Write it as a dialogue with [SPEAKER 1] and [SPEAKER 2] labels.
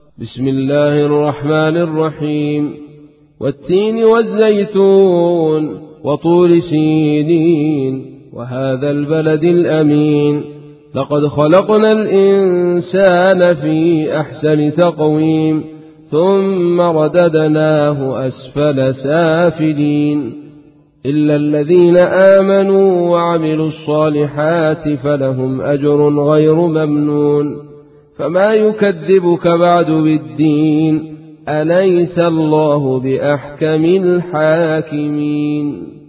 [SPEAKER 1] بسم الله الرحمن الرحيم. والتين والزيتون وطور سينين وهذا البلد الأمين لقد خلقنا الإنسان في أحسن تقويم ثم رددناه أسفل سافلين إلا الذين آمنوا وعملوا الصالحات فلهم أجر غير ممنون. فما يكذبك بعد بالدين أليس الله بأحكم الحاكمين.